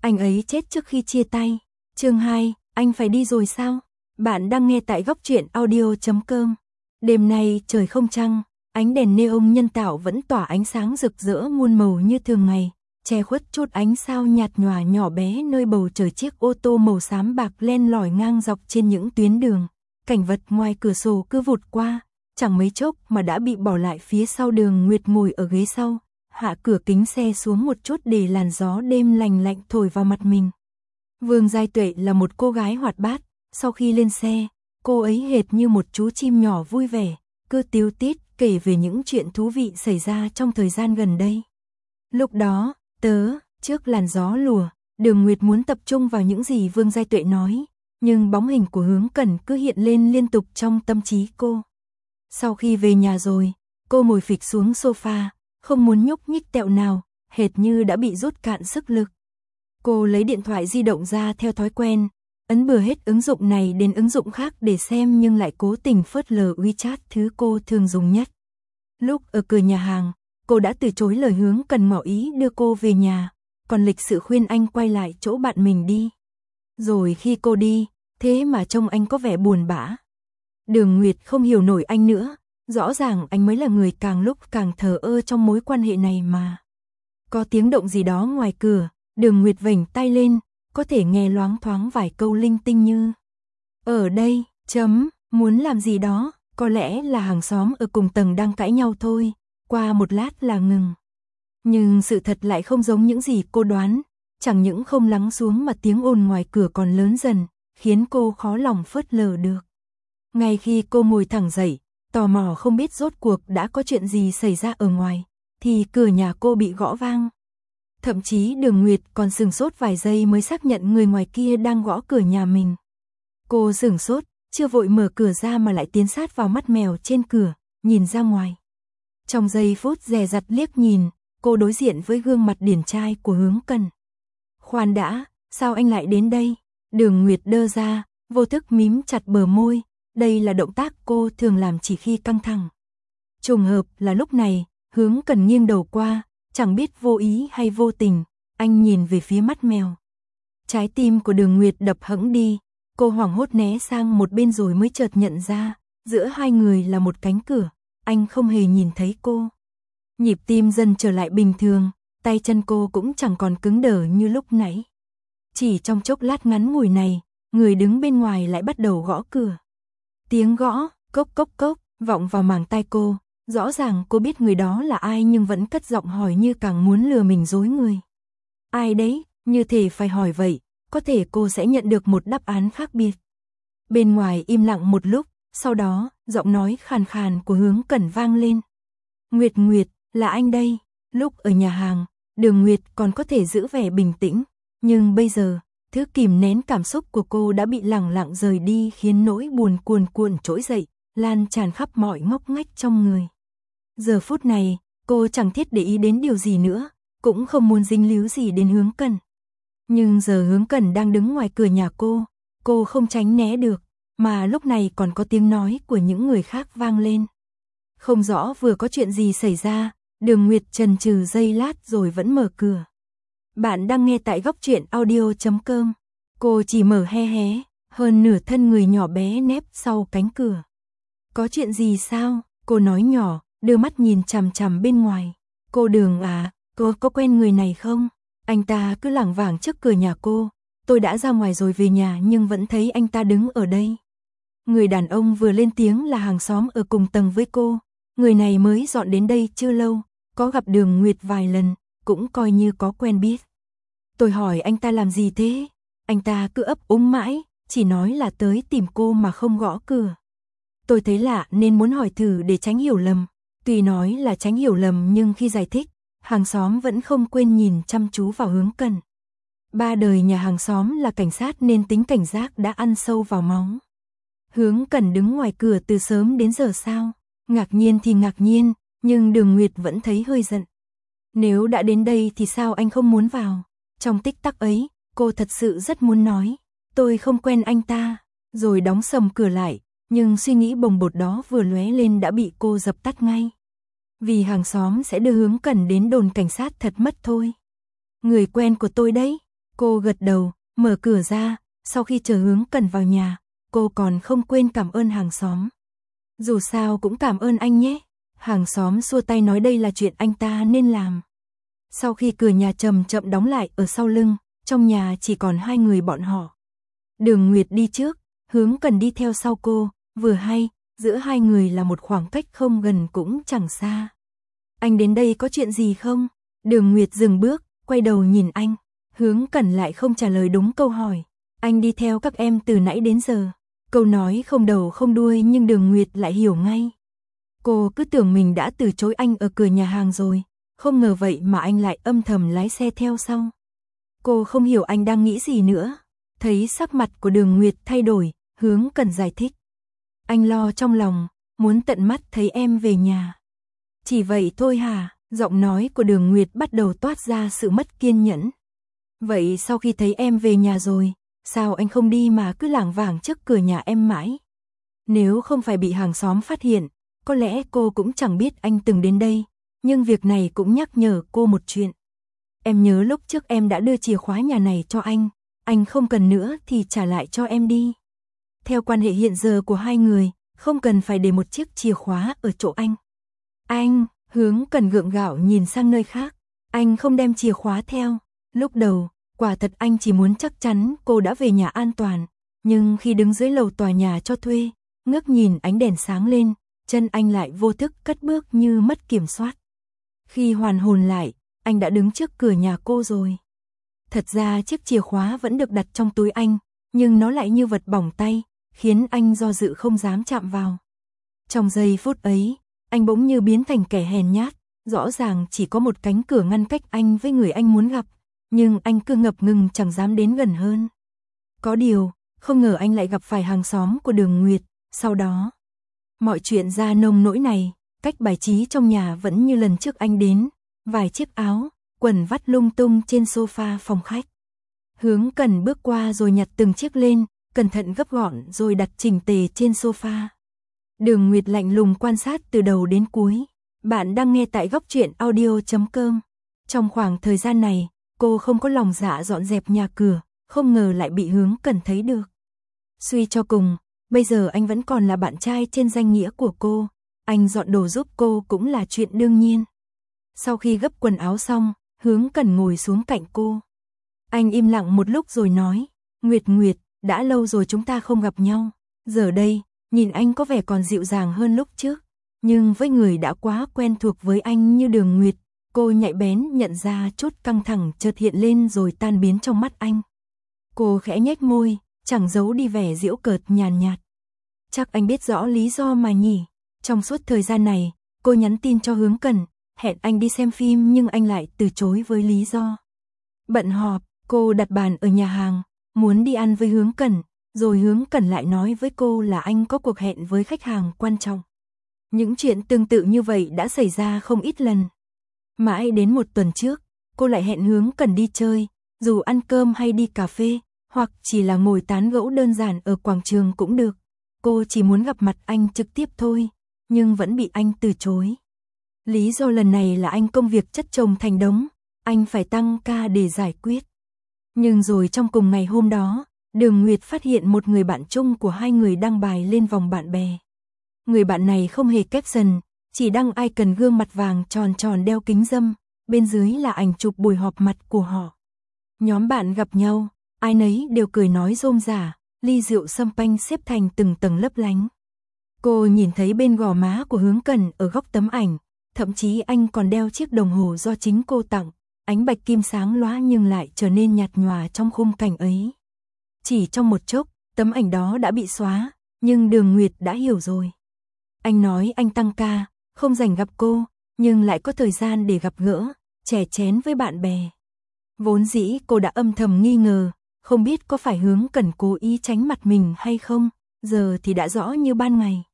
Anh ấy chết trước khi chia tay. Chương 2, anh phải đi rồi sao? Bạn đang nghe tại góc truyện audio.com. Đêm nay trời không trăng, ánh đèn neon nhân tạo vẫn tỏa ánh sáng rực rỡ muôn màu như thường ngày, che khuất chút ánh sao nhạt nhòa nhỏ bé nơi bầu trời. Chiếc ô tô màu xám bạc len lỏi ngang dọc trên những tuyến đường. Cảnh vật ngoài cửa sổ cứ vụt qua, chẳng mấy chốc mà đã bị bỏ lại phía sau. Đường Nguyệt ngồi ở ghế sau, hạ cửa kính xe xuống một chút để làn gió đêm lành lạnh thổi vào mặt mình. Vương Giai Tuệ là một cô gái hoạt bát, sau khi lên xe, cô ấy hệt như một chú chim nhỏ vui vẻ, cứ tíu tít kể về những chuyện thú vị xảy ra trong thời gian gần đây. Lúc đó, trước làn gió lùa, Đường Nguyệt muốn tập trung vào những gì Vương Giai Tuệ nói, nhưng bóng hình của Hướng Cẩn cứ hiện lên liên tục trong tâm trí cô. Sau khi về nhà rồi, cô ngồi phịch xuống sofa, không muốn nhúc nhích tẹo nào, hệt như đã bị rút cạn sức lực. Cô lấy điện thoại di động ra theo thói quen, ấn bừa hết ứng dụng này đến ứng dụng khác để xem, nhưng lại cố tình phớt lờ WeChat, thứ cô thường dùng nhất. Lúc ở cửa nhà hàng, cô đã từ chối lời Hướng Cẩn ngỏ ý đưa cô về nhà, còn lịch sự khuyên anh quay lại chỗ bạn mình đi. Rồi khi cô đi, thế mà trông anh có vẻ buồn bã. Đường Nguyệt không hiểu nổi anh nữa, rõ ràng anh mới là người càng lúc càng thờ ơ trong mối quan hệ này mà. Có tiếng động gì đó ngoài cửa, Đường Nguyệt vểnh tay lên, có thể nghe loáng thoáng vài câu linh tinh như: ở đây, muốn làm gì đó, có lẽ là hàng xóm ở cùng tầng đang cãi nhau thôi, qua một lát là ngừng. Nhưng sự thật lại không giống những gì cô đoán, chẳng những không lắng xuống mà tiếng ồn ngoài cửa còn lớn dần, khiến cô khó lòng phớt lờ được. Ngay khi cô ngồi thẳng dậy, tò mò không biết rốt cuộc đã có chuyện gì xảy ra ở ngoài, thì cửa nhà cô bị gõ vang. Thậm chí Đường Nguyệt còn sửng sốt vài giây mới xác nhận người ngoài kia đang gõ cửa nhà mình. Cô sửng sốt, chưa vội mở cửa ra mà lại tiến sát vào mắt mèo trên cửa, nhìn ra ngoài. Trong giây phút dè dặt liếc nhìn, cô đối diện với gương mặt điển trai của Hướng Cẩn. Khoan đã, sao anh lại đến đây? Đường Nguyệt đơ ra, vô thức mím chặt bờ môi, đây là động tác cô thường làm chỉ khi căng thẳng. Trùng hợp là lúc này, Hướng Cẩn nghiêng đầu qua, chẳng biết vô ý hay vô tình, anh nhìn về phía mắt mèo. Trái tim của Đường Nguyệt đập hẫng đi, cô hoảng hốt né sang một bên rồi mới chợt nhận ra, giữa hai người là một cánh cửa, anh không hề nhìn thấy cô. Nhịp tim dần trở lại bình thường, tay chân cô cũng chẳng còn cứng đờ như lúc nãy. Chỉ trong chốc lát ngắn ngủi này, người đứng bên ngoài lại bắt đầu gõ cửa. Tiếng gõ, cốc cốc cốc, vọng vào màng tai cô. Rõ ràng cô biết người đó là ai nhưng vẫn cất giọng hỏi như càng muốn lừa mình dối người. Ai đấy, như thể phải hỏi vậy, có thể cô sẽ nhận được một đáp án khác biệt. Bên ngoài im lặng một lúc, sau đó, giọng nói khàn khàn của Hướng Cẩn vang lên. Nguyệt Nguyệt, là anh đây. Lúc ở nhà hàng, Đường Nguyệt còn có thể giữ vẻ bình tĩnh, nhưng bây giờ, thứ kìm nén cảm xúc của cô đã bị lẳng lặng rời đi, khiến nỗi buồn cuồn cuộn trỗi dậy, lan tràn khắp mọi ngóc ngách trong người. Giờ phút này, cô chẳng thiết để ý đến điều gì nữa, cũng không muốn dính líu gì đến Hướng Cẩn. Nhưng giờ Hướng Cẩn đang đứng ngoài cửa nhà cô không tránh né được, mà lúc này còn có tiếng nói của những người khác vang lên. Không rõ vừa có chuyện gì xảy ra, Đường Nguyệt chần chừ giây lát rồi vẫn mở cửa. Bạn đang nghe tại góc truyện audio.com. Cô chỉ mở hé hé, hơn nửa thân người nhỏ bé nép sau cánh cửa. Có chuyện gì sao? Cô nói nhỏ, đưa mắt nhìn chằm chằm bên ngoài. Cô Đường à, cô có quen người này không? Anh ta cứ lảng vảng trước cửa nhà cô. Tôi đã ra ngoài rồi về nhà nhưng vẫn thấy anh ta đứng ở đây. Người đàn ông vừa lên tiếng là hàng xóm ở cùng tầng với cô. Người này mới dọn đến đây chưa lâu, có gặp Đường Nguyệt vài lần, cũng coi như có quen biết. Tôi hỏi anh ta làm gì thế? Anh ta cứ ấp úng mãi, chỉ nói là tới tìm cô mà không gõ cửa. Tôi thấy lạ nên muốn hỏi thử để tránh hiểu lầm. Tuy nói là tránh hiểu lầm nhưng khi giải thích, hàng xóm vẫn không quên nhìn chăm chú vào Hướng Cẩn. Ba đời nhà hàng xóm là cảnh sát nên tính cảnh giác đã ăn sâu vào máu. Hướng Cẩn đứng ngoài cửa từ sớm đến giờ sao? Ngạc nhiên thì ngạc nhiên, nhưng Đường Nguyệt vẫn thấy hơi giận. Nếu đã đến đây thì sao anh không muốn vào? Trong tích tắc ấy, cô thật sự rất muốn nói, tôi không quen anh ta, rồi đóng sầm cửa lại, nhưng suy nghĩ bồng bột đó vừa lóe lên đã bị cô dập tắt ngay. Vì hàng xóm sẽ đưa Hướng Cẩn đến đồn cảnh sát thật mất thôi. Người quen của tôi đấy, Cô gật đầu, mở cửa ra, sau khi chờ Hướng Cần vào nhà, cô còn không quên cảm ơn hàng xóm. Dù sao cũng cảm ơn anh nhé. Hàng xóm xua tay nói đây là chuyện anh ta nên làm. Sau khi cửa nhà chậm chậm đóng lại ở sau lưng, trong nhà chỉ còn hai người bọn họ. Đường Nguyệt đi trước, Hướng Cần đi theo sau cô, vừa hay, giữa hai người là một khoảng cách không gần cũng chẳng xa. Anh đến đây có chuyện gì không? Đường Nguyệt dừng bước, quay đầu nhìn anh. Hướng Cần lại không trả lời đúng câu hỏi. Anh đi theo các em từ nãy đến giờ. Câu nói không đầu không đuôi nhưng Đường Nguyệt lại hiểu ngay. Cô cứ tưởng mình đã từ chối anh ở cửa nhà hàng rồi, không ngờ vậy mà anh lại âm thầm lái xe theo sau. Cô không hiểu anh đang nghĩ gì nữa. Thấy sắc mặt của Đường Nguyệt thay đổi, Hướng Cần giải thích. Anh lo trong lòng, muốn tận mắt thấy em về nhà. Chỉ vậy thôi hả? Giọng nói của Đường Nguyệt bắt đầu toát ra sự mất kiên nhẫn. Vậy sau khi thấy em về nhà rồi, sao anh không đi mà cứ lảng vảng trước cửa nhà em mãi? Nếu không phải bị hàng xóm phát hiện, có lẽ cô cũng chẳng biết anh từng đến đây, nhưng việc này cũng nhắc nhở cô một chuyện. Em nhớ lúc trước em đã đưa chìa khóa nhà này cho anh không cần nữa thì trả lại cho em đi. Theo quan hệ hiện giờ của hai người, không cần phải để một chiếc chìa khóa ở chỗ anh. Anh, Hướng Cần gượng gạo nhìn sang nơi khác, anh không đem chìa khóa theo. Lúc đầu, quả thật anh chỉ muốn chắc chắn cô đã về nhà an toàn, nhưng khi đứng dưới lầu tòa nhà cho thuê, ngước nhìn ánh đèn sáng lên, chân anh lại vô thức cất bước như mất kiểm soát. Khi hoàn hồn lại, anh đã đứng trước cửa nhà cô rồi. Thật ra chiếc chìa khóa vẫn được đặt trong túi anh, nhưng nó lại như vật bỏng tay, khiến anh do dự không dám chạm vào. Trong giây phút ấy, anh bỗng như biến thành kẻ hèn nhát, rõ ràng chỉ có một cánh cửa ngăn cách anh với người anh muốn gặp, nhưng anh cứ ngập ngừng chẳng dám đến gần hơn. Có điều, không ngờ anh lại gặp phải hàng xóm của Đường Nguyệt, sau đó. Mọi chuyện ra nông nỗi này, cách bài trí trong nhà vẫn như lần trước anh đến, vài chiếc áo, quần vắt lung tung trên sofa phòng khách. Hướng Cần bước qua rồi nhặt từng chiếc lên, cẩn thận gấp gọn rồi đặt chỉnh tề trên sofa. Đường Nguyệt lạnh lùng quan sát từ đầu đến cuối. Bạn đang nghe tại Góc Truyện Audio.com. Trong khoảng thời gian này, cô không có lòng dạ dọn dẹp nhà cửa, không ngờ lại bị Hướng Cần thấy được. Suy cho cùng, bây giờ anh vẫn còn là bạn trai trên danh nghĩa của cô, anh dọn đồ giúp cô cũng là chuyện đương nhiên. Sau khi gấp quần áo xong, Hướng Cần ngồi xuống cạnh cô. Anh im lặng một lúc rồi nói, Nguyệt, đã lâu rồi chúng ta không gặp nhau. Giờ đây, nhìn anh có vẻ còn dịu dàng hơn lúc trước, nhưng với người đã quá quen thuộc với anh như Đường Nguyệt, cô nhạy bén nhận ra chút căng thẳng chợt hiện lên rồi tan biến trong mắt anh. Cô khẽ nhếch môi, chẳng giấu đi vẻ giễu cợt nhàn nhạt. Chắc anh biết rõ lý do mà nhỉ. Trong suốt thời gian này, cô nhắn tin cho Hướng Cần, hẹn anh đi xem phim nhưng anh lại từ chối với lý do bận họp. Cô đặt bàn ở nhà hàng, muốn đi ăn với Hướng Cần, rồi Hướng Cần lại nói với cô là anh có cuộc hẹn với khách hàng quan trọng. Những chuyện tương tự như vậy đã xảy ra không ít lần. Mãi đến một tuần trước, cô lại hẹn Hướng Cần đi chơi, dù ăn cơm hay đi cà phê, hoặc chỉ là ngồi tán gẫu đơn giản ở quảng trường cũng được. Cô chỉ muốn gặp mặt anh trực tiếp thôi, nhưng vẫn bị anh từ chối. Lý do lần này là anh công việc chất chồng thành đống, anh phải tăng ca để giải quyết. Nhưng rồi trong cùng ngày hôm đó, Đường Nguyệt phát hiện một người bạn chung của hai người đăng bài lên vòng bạn bè. Người bạn này không hề caption, chỉ đăng icon gương mặt vàng tròn tròn đeo kính râm, bên dưới là ảnh chụp buổi họp mặt của họ. Nhóm bạn gặp nhau, ai nấy đều cười nói rôm rả, ly rượu champagne xếp thành từng tầng lấp lánh. Cô nhìn thấy bên gò má của Hướng Cần ở góc tấm ảnh, thậm chí anh còn đeo chiếc đồng hồ do chính cô tặng, ánh bạch kim sáng lóa nhưng lại trở nên nhạt nhòa trong khung cảnh ấy. Chỉ trong một chốc, tấm ảnh đó đã bị xóa, nhưng Đường Nguyệt đã hiểu rồi. Anh nói anh tăng ca, không rảnh gặp cô, nhưng lại có thời gian để gặp gỡ, chè chén với bạn bè. Vốn dĩ cô đã âm thầm nghi ngờ, không biết có phải Hướng Cần cố ý tránh mặt mình hay không, giờ thì đã rõ như ban ngày.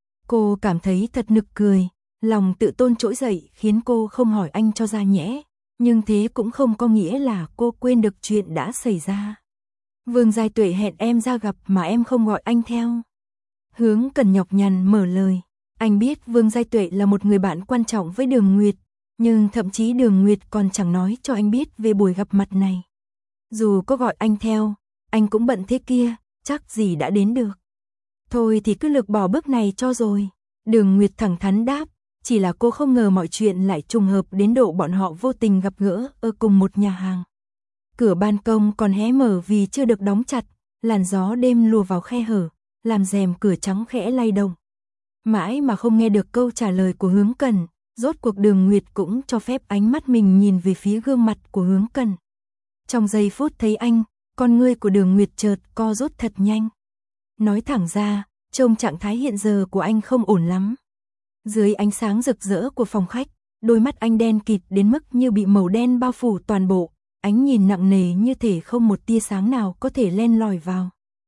Cô cảm thấy thật nực cười, lòng tự tôn trỗi dậy khiến cô không hỏi anh cho ra nhẽ, nhưng thế cũng không có nghĩa là cô quên được chuyện đã xảy ra. Vương Giai Tuệ hẹn em ra gặp mà em không gọi anh theo. Hướng Cần nhọc nhằn mở lời, anh biết Vương Giai Tuệ là một người bạn quan trọng với Đường Nguyệt, nhưng thậm chí Đường Nguyệt còn chẳng nói cho anh biết về buổi gặp mặt này. Dù có gọi anh theo, anh cũng bận thế kia, chắc gì đã đến được. Thôi thì cứ lược bỏ bước này cho rồi. Đường Nguyệt thẳng thắn đáp, chỉ là cô không ngờ mọi chuyện lại trùng hợp đến độ bọn họ vô tình gặp gỡ ở cùng một nhà hàng. Cửa ban công còn hé mở vì chưa được đóng chặt, làn gió đêm lùa vào khe hở, làm rèm cửa trắng khẽ lay động. Mãi mà không nghe được câu trả lời của Hướng Cần, rốt cuộc Đường Nguyệt cũng cho phép ánh mắt mình nhìn về phía gương mặt của Hướng Cần. Trong giây phút thấy anh, con ngươi của Đường Nguyệt chợt co rút thật nhanh. Nói thẳng ra, trông trạng thái hiện giờ của anh không ổn lắm. Dưới ánh sáng rực rỡ của phòng khách, đôi mắt anh đen kịt đến mức như bị màu đen bao phủ toàn bộ, ánh nhìn nặng nề như thể không một tia sáng nào có thể len lỏi vào.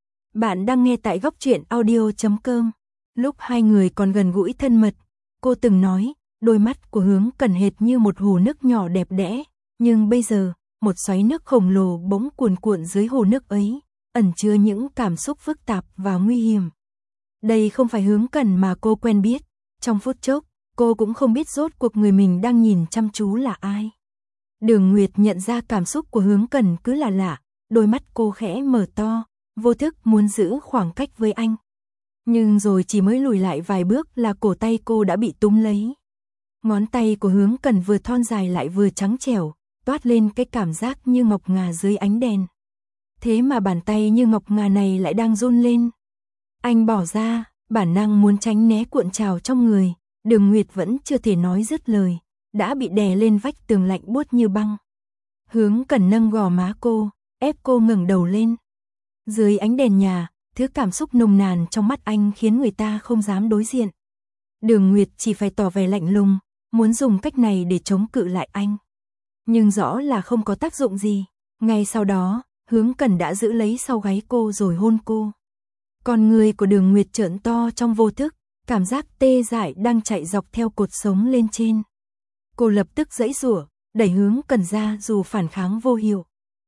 Bạn đang nghe tại Góc Truyện Audio.com. Lúc hai người còn gần gũi thân mật, cô từng nói, đôi mắt của Hướng Cần hệt như một hồ nước nhỏ đẹp đẽ, nhưng bây giờ, một xoáy nước khổng lồ bỗng cuồn cuộn dưới hồ nước ấy, ẩn chứa những cảm xúc phức tạp và nguy hiểm. Đây không phải Hướng Cần mà cô quen biết, trong phút chốc, cô cũng không biết rốt cuộc người mình đang nhìn chăm chú là ai. Đường Nguyệt nhận ra cảm xúc của Hướng Cần cứ là lạ, đôi mắt cô khẽ mở to, vô thức muốn giữ khoảng cách với anh. Nhưng rồi chỉ mới lùi lại vài bước là cổ tay cô đã bị túm lấy. Ngón tay của Hướng Cần vừa thon dài lại vừa trắng trẻo, toát lên cái cảm giác như ngọc ngà dưới ánh đèn. Thế mà bàn tay như ngọc ngà này lại đang run lên. Anh bỏ ra, bản năng muốn tránh né cuộn trào trong người, Đường Nguyệt vẫn chưa thể nói dứt lời, đã bị đè lên vách tường lạnh buốt như băng. Hướng Cần nâng gò má cô, ép cô ngẩng đầu lên. Dưới ánh đèn nhà, thứ cảm xúc nồng nàn trong mắt anh khiến người ta không dám đối diện. Đường Nguyệt chỉ phải tỏ vẻ lạnh lùng, muốn dùng cách này để chống cự lại anh. Nhưng rõ là không có tác dụng gì. Ngay sau đó, Hướng Cần đã giữ lấy sau gáy cô rồi hôn cô. Con người của Đường Nguyệt trợn to trong vô thức, cảm giác tê dại đang chạy dọc theo cột sống lên trên. Cô lập tức giãy giụa, đẩy Hướng Cần ra dù phản kháng vô hiệu.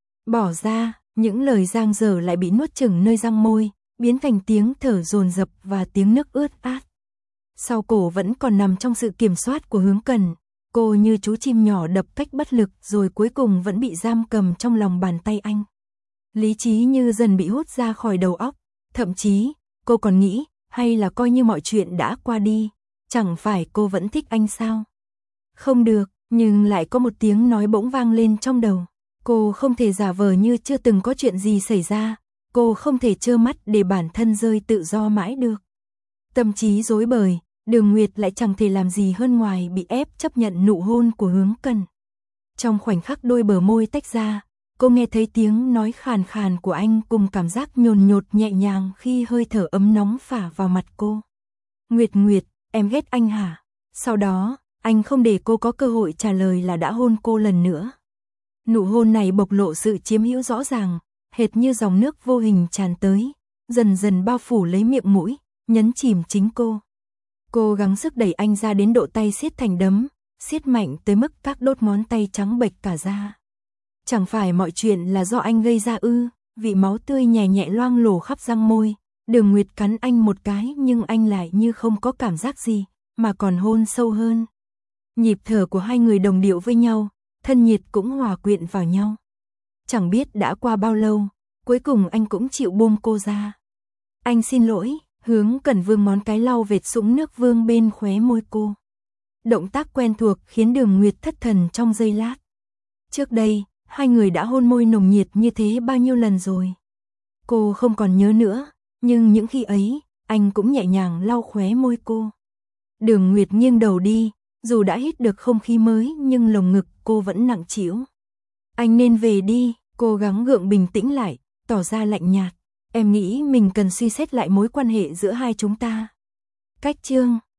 Bỏ ra, những lời giang dở lại bị nuốt chửng nơi răng môi, biến thành tiếng thở dồn dập và tiếng nức ướt át. Sau cổ vẫn còn nằm trong sự kiểm soát của Hướng Cần, cô như chú chim nhỏ đập cách bất lực rồi cuối cùng vẫn bị giam cầm trong lòng bàn tay anh. Lý trí như dần bị hút ra khỏi đầu óc, thậm chí, cô còn nghĩ, hay là coi như mọi chuyện đã qua đi, chẳng phải cô vẫn thích anh sao? Không được, nhưng lại có một tiếng nói bỗng vang lên trong đầu. Cô không thể giả vờ như chưa từng có chuyện gì xảy ra, cô không thể trơ mắt để bản thân rơi tự do mãi được. Tâm trí rối bời, Đường Nguyệt lại chẳng thể làm gì hơn ngoài bị ép chấp nhận nụ hôn của Hướng Cần. Trong khoảnh khắc đôi bờ môi tách ra, cô nghe thấy tiếng nói khàn khàn của anh cùng cảm giác nhồn nhột nhẹ nhàng khi hơi thở ấm nóng phả vào mặt cô. Nguyệt Nguyệt, em ghét anh hả? Sau đó, anh không để cô có cơ hội trả lời là đã hôn cô lần nữa. Nụ hôn này bộc lộ sự chiếm hữu rõ ràng, hệt như dòng nước vô hình tràn tới, dần dần bao phủ lấy miệng mũi, nhấn chìm chính cô. Cô gắng sức đẩy anh ra đến độ tay siết thành đấm, siết mạnh tới mức các đốt ngón tay trắng bệch cả da. Chẳng phải mọi chuyện là do anh gây ra ư? Vị máu tươi nhẹ nhẹ loang lổ khắp răng môi, Đường Nguyệt cắn anh một cái nhưng anh lại như không có cảm giác gì, mà còn hôn sâu hơn. Nhịp thở của hai người đồng điệu với nhau, thân nhiệt cũng hòa quyện vào nhau. Chẳng biết đã qua bao lâu, cuối cùng anh cũng chịu buông cô ra. Anh xin lỗi, Hướng Cần vương ngón cái lau vệt sũng nước vương bên khóe môi cô. Động tác quen thuộc khiến Đường Nguyệt thất thần trong giây lát. Trước đây, hai người đã hôn môi nồng nhiệt như thế bao nhiêu lần rồi. Cô không còn nhớ nữa, nhưng những khi ấy, anh cũng nhẹ nhàng lau khóe môi cô. Đường Nguyệt nghiêng đầu đi, dù đã hít được không khí mới nhưng lồng ngực cô vẫn nặng trĩu. Anh nên về đi, cố gắng gượng bình tĩnh lại, tỏ ra lạnh nhạt. Em nghĩ mình cần suy xét lại mối quan hệ giữa hai chúng ta. Cách chương